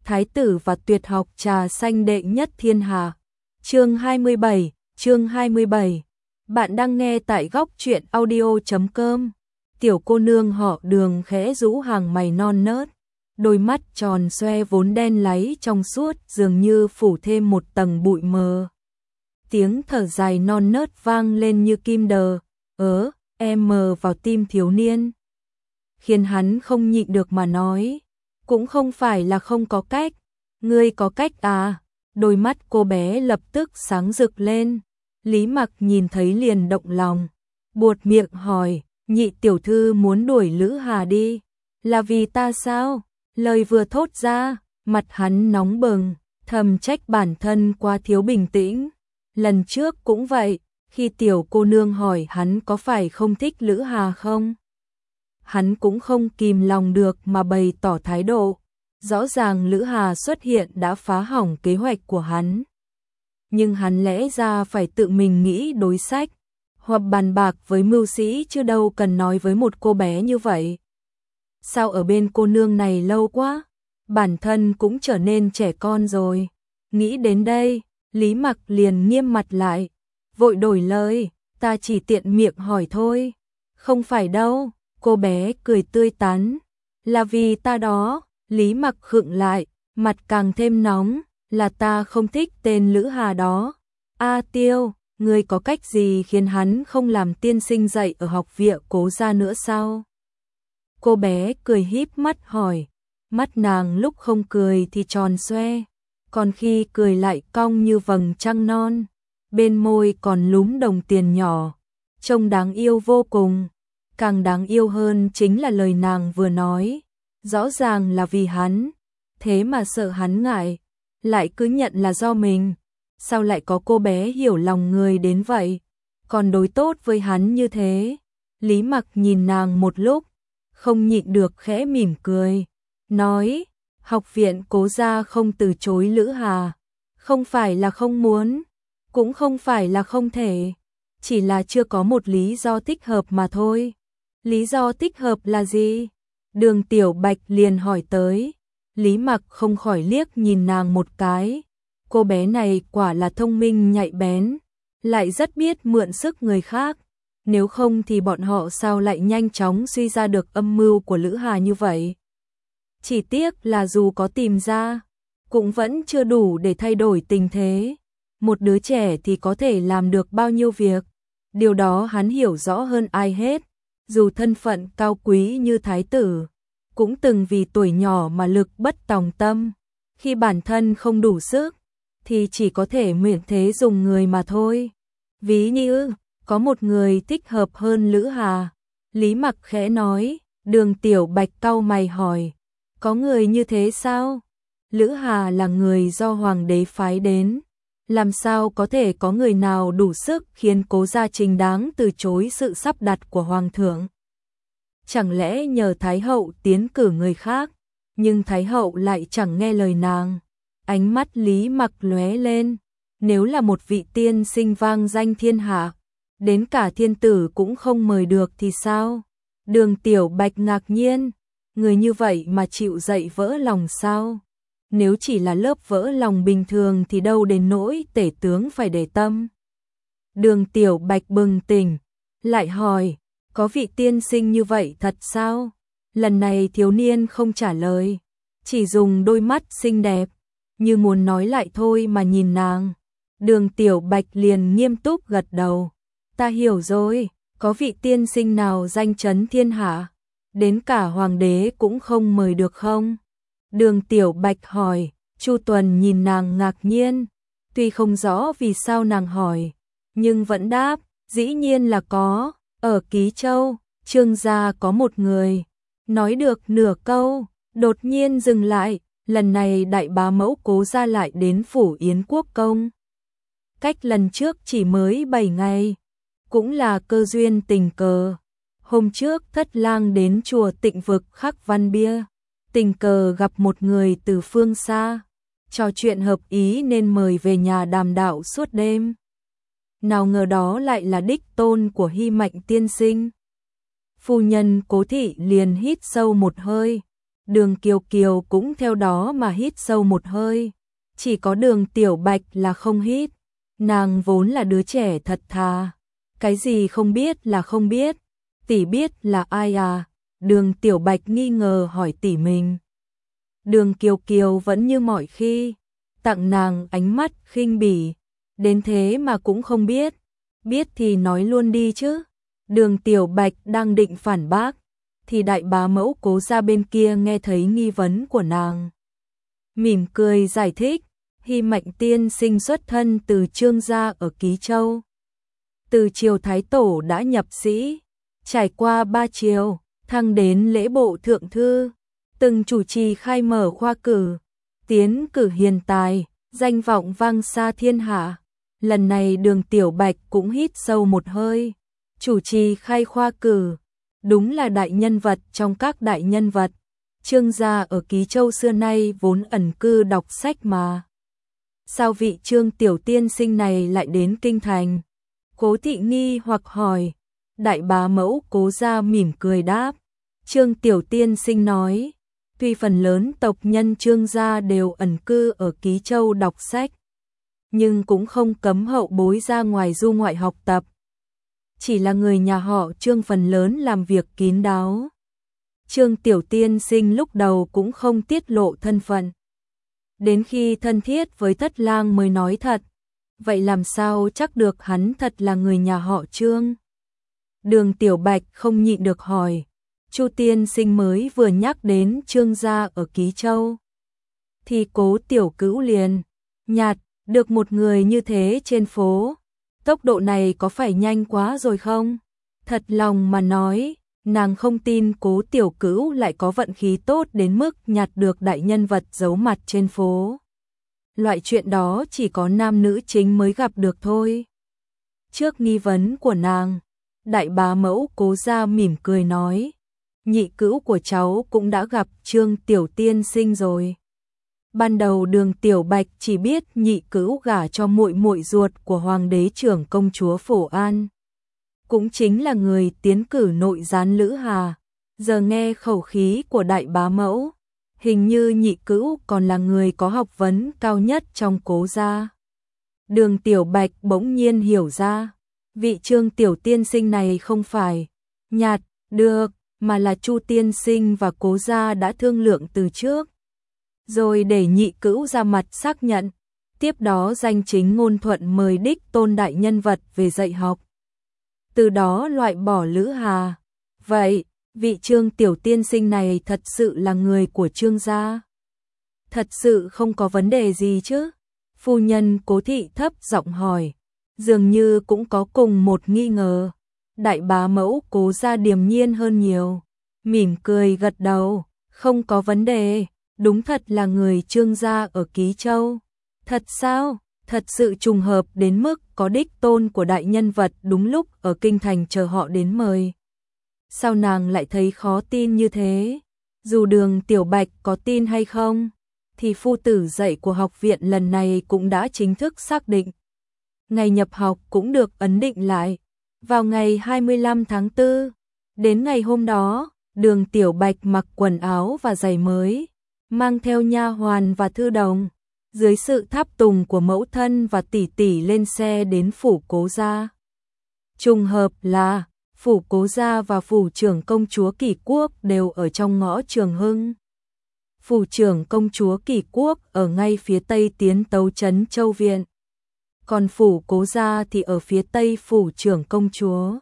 Thái tử và tuyệt học trà xanh đệ nhất thiên hạ. Chương 27. Bạn đang nghe tại góc truyện audio.com. Tiểu cô nương họ Đường khẽ rũ hàng mày non nớt, đôi mắt tròn xoe vốn đen láy trong suốt dường như phủ thêm một tầng bụi mờ. Tiếng thở dài non nớt vang lên như kim đờ, mờ vào tim thiếu niên, khiến hắn không nhịn được mà nói, cũng không phải là không có cách, ngươi có cách à? Đôi mắt cô bé lập tức sáng rực lên. Lý Mặc nhìn thấy liền động lòng, buột miệng hỏi, nhị tiểu thư muốn đuổi Lữ Hà đi, là vì ta sao? Lời vừa thốt ra, mặt hắn nóng bừng, thầm trách bản thân quá thiếu bình tĩnh. Lần trước cũng vậy, khi tiểu cô nương hỏi hắn có phải không thích Lữ Hà không, hắn cũng không kìm lòng được mà bày tỏ thái độ. Rõ ràng Lữ Hà xuất hiện đã phá hỏng kế hoạch của hắn, nhưng hắn lẽ ra phải tự mình nghĩ đối sách hoặc bàn bạc với mưu sĩ, chứ đâu cần nói với một cô bé như vậy. Sao ở bên cô nương này lâu quá, bản thân cũng trở nên trẻ con rồi. Nghĩ đến đây, Lý Mặc liền nghiêm mặt lại, vội đổi lời, ta chỉ tiện miệng hỏi thôi. Không phải đâu, cô bé cười tươi tắn, là vì ta đó. Lý Mặc khựng lại, mặt càng thêm nóng, là ta không thích tên Lữ Hà đó. A Tiêu, ngươi có cách gì khiến hắn không làm tiên sinh dạy ở học viện Cố gia nữa sao? Cô bé cười híp mắt hỏi, mắt nàng lúc không cười thì tròn xoe, còn khi cười lại cong như vầng trăng non, bên môi còn lúm đồng tiền nhỏ, trông đáng yêu vô cùng. Càng đáng yêu hơn chính là lời nàng vừa nói, rõ ràng là vì hắn, thế mà sợ hắn ngại, lại cứ nhận là do mình. Sao lại có cô bé hiểu lòng người đến vậy, còn đối tốt với hắn như thế? Lý Mặc nhìn nàng một lúc, không nhịn được khẽ mỉm cười, nói, học viện Cố gia không từ chối Lữ Hà, không phải là không muốn, cũng không phải là không thể, chỉ là chưa có một lý do thích hợp mà thôi. Lý do thích hợp là gì? Đường Tiểu Bạch liền hỏi tới. Lý Mặc không khỏi liếc nhìn nàng một cái. Cô bé này quả là thông minh nhạy bén, lại rất biết mượn sức người khác. Nếu không thì bọn họ sao lại nhanh chóng suy ra được âm mưu của Lữ Hà như vậy? Chỉ tiếc là dù có tìm ra, cũng vẫn chưa đủ để thay đổi tình thế. Một đứa trẻ thì có thể làm được bao nhiêu việc, điều đó hắn hiểu rõ hơn ai hết. Dù thân phận cao quý như thái tử, cũng từng vì tuổi nhỏ mà lực bất tòng tâm. Khi bản thân không đủ sức, thì chỉ có thể mượn thế dùng người mà thôi. Ví như, có một người thích hợp hơn Lữ Hà. Lý Mặc khẽ nói. Đường Tiểu Bạch cau mày hỏi, có người như thế sao? Lữ Hà là người do hoàng đế phái đến, làm sao có thể có người nào đủ sức khiến Cố gia chính đáng từ chối sự sắp đặt của hoàng thượng? Chẳng lẽ nhờ Thái hậu tiến cử người khác, nhưng Thái hậu lại chẳng nghe lời nàng. Ánh mắt Lý Mặc lóe lên, nếu là một vị tiên sinh vang danh thiên hạ, đến cả thiên tử cũng không mời được thì sao? Đường Tiểu Bạch ngạc nhiên, người như vậy mà chịu dạy vỡ lòng sao? Nếu chỉ là lớp vỡ lòng bình thường thì đâu đến nỗi tể tướng phải để tâm. Đường Tiểu Bạch bừng tỉnh, lại hỏi, có vị tiên sinh như vậy thật sao? Lần này thiếu niên không trả lời, chỉ dùng đôi mắt xinh đẹp, như muốn nói lại thôi mà nhìn nàng. Đường Tiểu Bạch liền nghiêm túc gật đầu, ta hiểu rồi, có vị tiên sinh nào danh chấn thiên hạ, đến cả hoàng đế cũng không mời được không? Đường Tiểu Bạch hỏi. Chu Tuần nhìn nàng ngạc nhiên, tuy không rõ vì sao nàng hỏi, nhưng vẫn đáp, dĩ nhiên là có, ở Ký Châu, Trương gia có một người. Nói được nửa câu, đột nhiên dừng lại, lần này đại bá mẫu Cố gia lại đến phủ Yến Quốc công. Cách lần trước chỉ mới 7 ngày, cũng là cơ duyên tình cờ. Hôm trước thất lang đến chùa Tịnh Vực khắc văn bia, tình cờ gặp một người từ phương xa, trò chuyện hợp ý nên mời về nhà đàm đạo suốt đêm. Nào ngờ đó lại là đích tôn của Hy Mạnh tiên sinh. Phu nhân Cố thị liền hít sâu một hơi, Đường Kiều Kiều cũng theo đó mà hít sâu một hơi. Chỉ có Đường Tiểu Bạch là không hít. Nàng vốn là đứa trẻ thật thà. Cái gì không biết là không biết. Tỷ biết là ai à? Đường Tiểu Bạch nghi ngờ hỏi tỷ mình. Đường Kiều Kiều vẫn như mọi khi, tặng nàng ánh mắt khinh bỉ. Đến thế mà cũng không biết. Biết thì nói luôn đi chứ. Đường Tiểu Bạch đang định phản bác, thì đại bá mẫu Cố gia bên kia nghe thấy nghi vấn của nàng. Mỉm cười giải thích, Hy Mạnh tiên sinh xuất thân từ Trương gia ở Ký Châu. Từ triều Thái Tổ đã nhập sĩ, trải qua 3 triều, thăng đến lễ bộ thượng thư, từng chủ trì khai mở khoa cử, tiến cử hiền tài, danh vọng vang xa thiên hạ. Lần này Đường Tiểu Bạch cũng hít sâu một hơi, chủ trì khai khoa cử, đúng là đại nhân vật trong các đại nhân vật. Trương gia ở Ký Châu xưa nay vốn ẩn cư đọc sách mà. Sao vị Trương tiểu tiên sinh này lại đến kinh thành? Cố thị nghi hoặc hỏi. Đại bá mẫu Cố gia mỉm cười đáp. Trương tiểu tiên sinh nói, tuy phần lớn tộc nhân Trương gia đều ẩn cư ở Ký Châu đọc sách, nhưng cũng không cấm hậu bối ra ngoài du ngoại học tập. Chỉ là người nhà họ Trương phần lớn làm việc kín đáo. Trương tiểu tiên sinh lúc đầu cũng không tiết lộ thân phận. Đến khi thân thiết với Thất Lang mới nói thật. Vậy làm sao chắc được hắn thật là người nhà họ Trương? Đường Tiểu Bạch không nhịn được hỏi. Chu tiên sinh mới vừa nhắc đến Trương gia ở Ký Châu, thì Cố tiểu cữu liền nhạt, được một người như thế trên phố. Tốc độ này có phải nhanh quá rồi không? Thật lòng mà nói, nàng không tin Cố tiểu cữu lại có vận khí tốt đến mức nhặt được đại nhân vật giấu mặt trên phố. Loại chuyện đó chỉ có nam nữ chính mới gặp được thôi. Trước nghi vấn của nàng, đại bá mẫu Cố gia mỉm cười nói, nhị cữu của cháu cũng đã gặp Trương tiểu tiên sinh rồi. Ban đầu Đường Tiểu Bạch chỉ biết nhị cữu gả cho muội muội ruột của hoàng đế trưởng công chúa Phổ An, cũng chính là người tiến cử nội gián Lữ Hà. Giờ nghe khẩu khí của đại bá mẫu, hình như nhị cữu còn là người có học vấn cao nhất trong Cố gia. Đường Tiểu Bạch bỗng nhiên hiểu ra, vị Trương tiểu tiên sinh này không phải nhạt được, mà là Chu tiên sinh và Cố gia đã thương lượng từ trước, rồi để nhị cữu ra mặt xác nhận. Tiếp đó danh chính ngôn thuận mời đích tôn đại nhân vật về dạy học, từ đó loại bỏ Lữ Hà. Vậy, vị Trương tiểu tiên sinh này thật sự là người của Trương gia? Thật sự không có vấn đề gì chứ? Phu nhân Cố thị thấp giọng hỏi, dường như cũng có cùng một nghi ngờ. Đại bá mẫu Cố gia điềm nhiên hơn nhiều, mỉm cười gật đầu, không có vấn đề, đúng thật là người Trương gia ở Ký Châu. Thật sao? Thật sự trùng hợp đến mức có đích tôn của đại nhân vật đúng lúc ở kinh thành chờ họ đến mời. Sao nàng lại thấy khó tin như thế? Dù Đường Tiểu Bạch có tin hay không, thì phu tử dạy của học viện lần này cũng đã chính thức xác định. Ngày nhập học cũng được ấn định lại, vào ngày 25 tháng 4. Đến ngày hôm đó, Đường Tiểu Bạch mặc quần áo và giày mới, mang theo nha hoàn và thư đồng, dưới sự tháp tùng của mẫu thân và tỷ tỷ lên xe đến phủ Cố gia. Trùng hợp là phủ Cố gia và phủ trưởng công chúa Kỷ Quốc đều ở trong ngõ Trường Hưng. Phủ trưởng công chúa Kỷ Quốc ở ngay phía tây tiến tấu trấn Châu Viện, còn phủ Cố gia thì ở phía tây phủ trưởng công chúa,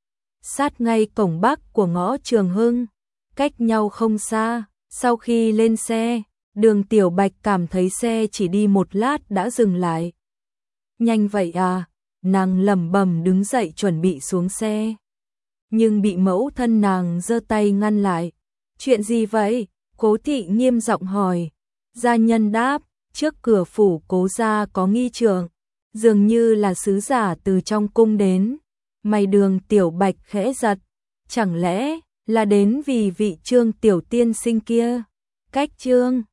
sát ngay cổng bắc của ngõ Trường Hưng, cách nhau không xa. Sau khi lên xe, Đường Tiểu Bạch cảm thấy xe chỉ đi một lát đã dừng lại. Nhanh vậy à? Nàng lẩm bẩm đứng dậy chuẩn bị xuống xe, nhưng bị mẫu thân nàng giơ tay ngăn lại. Chuyện gì vậy? Cố thị nghiêm giọng hỏi. Gia nhân đáp, trước cửa phủ Cố gia có nghi trượng, dường như là sứ giả từ trong cung đến. Mày Đường Tiểu Bạch khẽ giật, chẳng lẽ là đến vì vị Trương tiểu tiên sinh kia? Cách Trương